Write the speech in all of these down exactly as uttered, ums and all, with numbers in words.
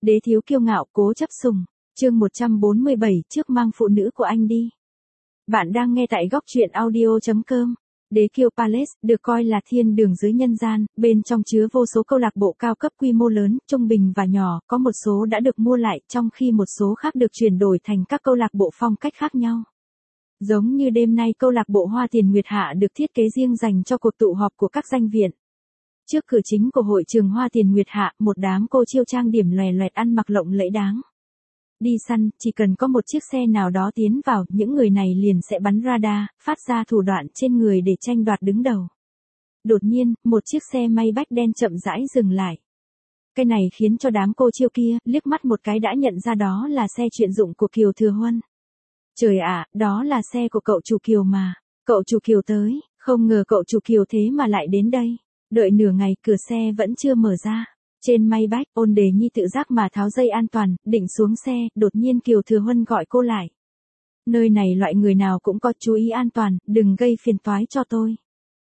Đế thiếu kiêu ngạo, cố chấp sùng. Chương một trăm bốn mươi bảy, trước mang phụ nữ của anh đi. Bạn đang nghe tại góc truyện audio chấm com. Đế kiêu Palace được coi là thiên đường dưới nhân gian, bên trong chứa vô số câu lạc bộ cao cấp quy mô lớn, trung bình và nhỏ, có một số đã được mua lại, trong khi một số khác được chuyển đổi thành các câu lạc bộ phong cách khác nhau. Giống như đêm nay câu lạc bộ Hoa Tiền Nguyệt Hạ được thiết kế riêng dành cho cuộc tụ họp của các danh viện. Trước cửa chính của hội trường Hoa Tiền Nguyệt Hạ, một đám cô chiêu trang điểm lòe loẹt ăn mặc lộng lẫy đáng. Đi săn, chỉ cần có một chiếc xe nào đó tiến vào, những người này liền sẽ bắn radar, phát ra thủ đoạn trên người để tranh đoạt đứng đầu. Đột nhiên, một chiếc xe Maybach đen chậm rãi dừng lại. Cái này khiến cho đám cô chiêu kia, liếc mắt một cái đã nhận ra đó là xe chuyên dụng của Kiều Thừa Huân. Trời ạ, đó là xe của cậu chủ Kiều mà. Cậu chủ Kiều tới, không ngờ cậu chủ Kiều thế mà lại đến đây. Đợi nửa ngày, cửa xe vẫn chưa mở ra. Trên Maybach, Ôn Đề Nhi tự giác mà tháo dây an toàn, định xuống xe, đột nhiên Kiều Thừa Huân gọi cô lại. Nơi này loại người nào cũng có, chú ý an toàn, đừng gây phiền toái cho tôi.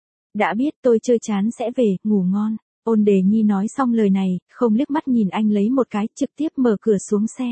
Đã biết, tôi chơi chán sẽ về, ngủ ngon. Ôn Đề Nhi nói xong lời này, không liếc mắt nhìn anh lấy một cái, trực tiếp mở cửa xuống xe.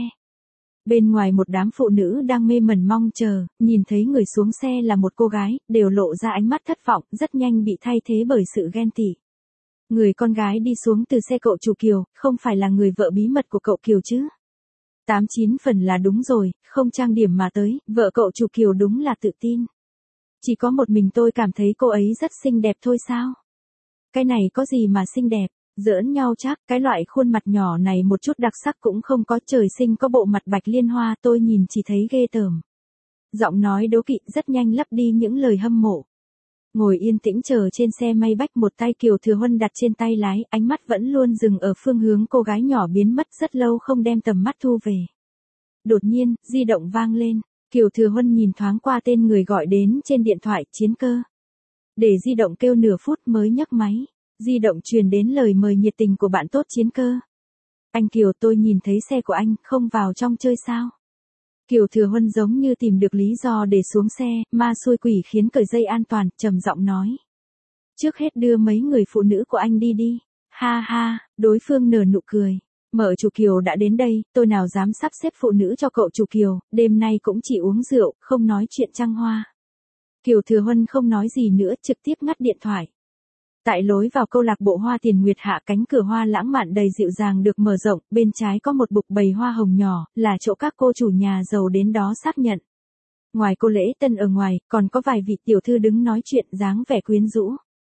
Bên ngoài một đám phụ nữ đang mê mẩn mong chờ, nhìn thấy người xuống xe là một cô gái, đều lộ ra ánh mắt thất vọng, rất nhanh bị thay thế bởi sự ghen tị. Người con gái đi xuống từ xe cậu chủ Kiều, không phải là người vợ bí mật của cậu Kiều chứ? Tám chín phần là đúng rồi, không trang điểm mà tới, vợ cậu chủ Kiều đúng là tự tin. Chỉ có một mình tôi cảm thấy cô ấy rất xinh đẹp thôi sao? Cái này có gì mà xinh đẹp, giỡn nhau chắc, cái loại khuôn mặt nhỏ này một chút đặc sắc cũng không có, trời sinh có bộ mặt bạch liên hoa, tôi nhìn chỉ thấy ghê tởm. Giọng nói đố kỵ rất nhanh lấp đi những lời hâm mộ. Ngồi yên tĩnh chờ trên xe Maybach, một tay Kiều Thừa Huân đặt trên tay lái, ánh mắt vẫn luôn dừng ở phương hướng cô gái nhỏ biến mất, rất lâu không đem tầm mắt thu về. Đột nhiên, di động vang lên, Kiều Thừa Huân nhìn thoáng qua tên người gọi đến trên điện thoại, Chiến Cơ. Để di động kêu nửa phút mới nhấc máy, di động truyền đến lời mời nhiệt tình của bạn tốt Chiến Cơ. Anh Kiều, tôi nhìn thấy xe của anh, không vào trong chơi sao? Kiều Thừa Huân giống như tìm được lý do để xuống xe, ma xui quỷ khiến cởi dây an toàn, trầm giọng nói. Trước hết đưa mấy người phụ nữ của anh đi đi. Ha ha, đối phương nở nụ cười. Mợ chủ Kiều đã đến đây, tôi nào dám sắp xếp phụ nữ cho cậu chủ Kiều, đêm nay cũng chỉ uống rượu, không nói chuyện trăng hoa. Kiều Thừa Huân không nói gì nữa, trực tiếp ngắt điện thoại. Tại lối vào câu lạc bộ Hoa Tiền Nguyệt Hạ, cánh cửa hoa lãng mạn đầy dịu dàng được mở rộng, bên trái có một bục bày hoa hồng nhỏ, là chỗ các cô chủ nhà giàu đến đó xác nhận. Ngoài cô lễ tân ở ngoài, còn có vài vị tiểu thư đứng nói chuyện, dáng vẻ quyến rũ.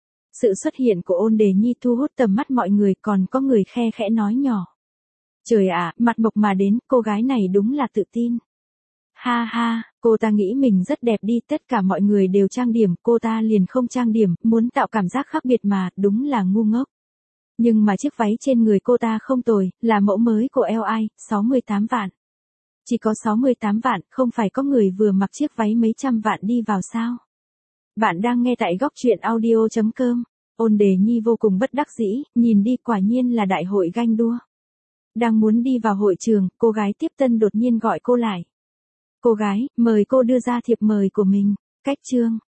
Sự xuất hiện của Ôn Đề Nhi thu hút tầm mắt mọi người, còn có người khe khẽ nói nhỏ. Trời ạ, mặt mộc mà đến, cô gái này đúng là tự tin. Ha ha, cô ta nghĩ mình rất đẹp đi, tất cả mọi người đều trang điểm, cô ta liền không trang điểm, muốn tạo cảm giác khác biệt mà, đúng là ngu ngốc. Nhưng mà chiếc váy trên người cô ta không tồi, là mẫu mới của lờ i, sáu mươi tám vạn. Chỉ có sáu mươi tám vạn, không phải có người vừa mặc chiếc váy mấy trăm vạn đi vào sao? Bạn đang nghe tại góc truyện audio chấm com. Ôn Đề Nhi vô cùng bất đắc dĩ, nhìn đi quả nhiên là đại hội ganh đua. Đang muốn đi vào hội trường, cô gái tiếp tân đột nhiên gọi cô lại. Cô gái, mời cô đưa ra thiệp mời của mình. Cách chương.